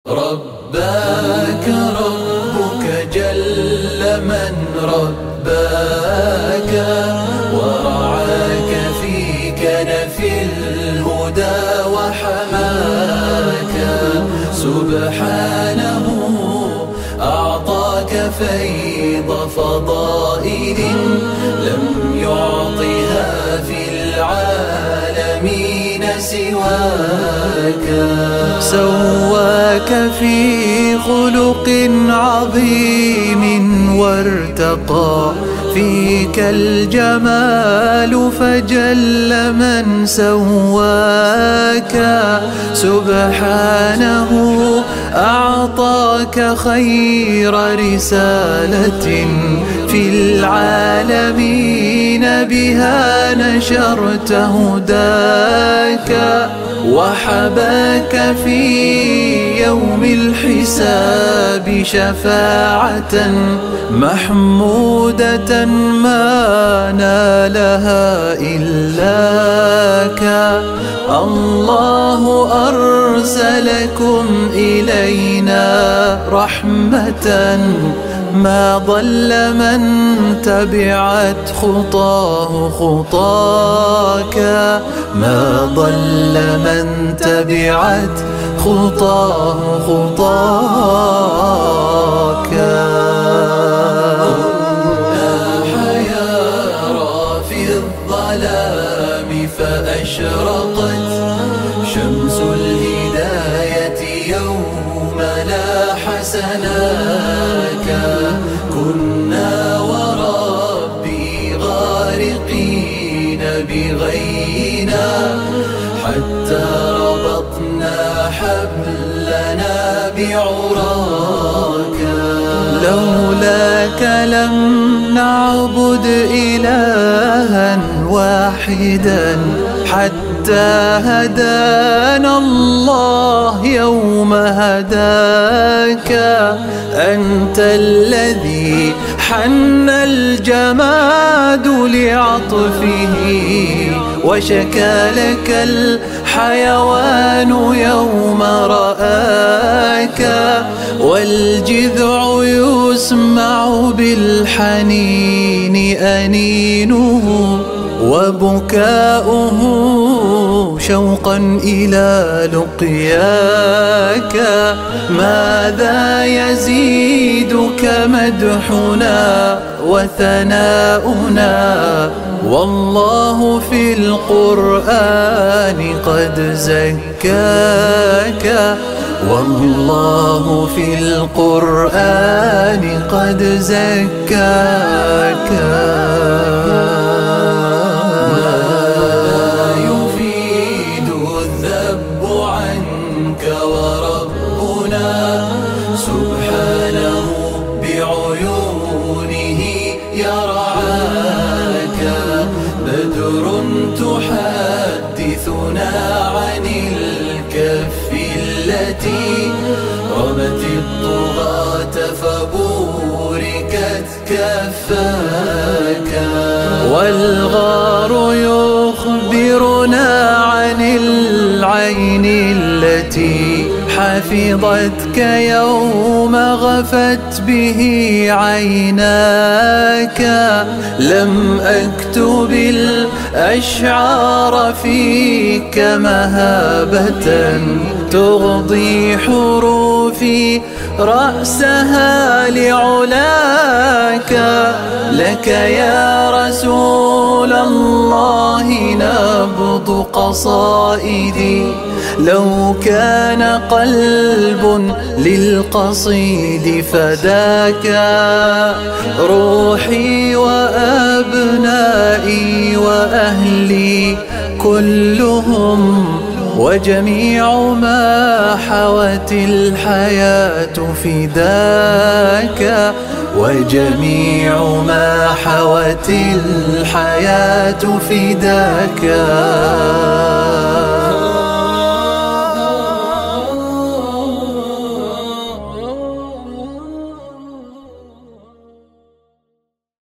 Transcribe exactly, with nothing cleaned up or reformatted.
رباك ربك جل من رباك ورعاك في كنف الهدى وحماك سبحانه أعطاك فيض فضائل لم يعطها في العالمين سواك سواك في خلق عظيم وارتقى فيك الجمال فجل من سواك سبحانه أعطاك خير رسالة في العالمين بها نشرت هداك وحباك في يوم الحساب شفاعة محمودة ما نالها إلاك الله أرسلكم إلينا رحمة ما ضل من تبعت خطاه خطاك ما ضل من تبعت خطاه خطاك حيارى في الظلام فأشرقت شمس الهداية يوم لاح سناك كنا وربي غارقين بغينا حتى ربطنا حبلنا بعراك لولاك لم نعبد إلها واحدا حتى هدانا الله يوم هداك أنت الذي حن الجماد لعطفه وشكى لك الحيوان يوم رآك والجذع يسمع بالحنين أنينه وبكاؤه شوقا إلى لقياك ماذا يزيدك مدحنا وثناؤنا والله في القرآن قد زكاك والله في القرآن قد زكاك سبحانه بعيونه يرعاك بدر تحدثنا عن الكف التي رمت الطغاة فبوركت كفاك والغار يخبرنا عن العين التي حفظتك يوم غفت به عيناك لم أكتب الأشعار فيك مهابة تغضي حروفي رأسها لعلاك لك يا رسول الله نبض قصائدي لو كان قلب للقصيد فداك روحي وأبنائي وأهلي كلهم وجميع ما حوت الحياة فداك وجميع ما حوت الحياة فداك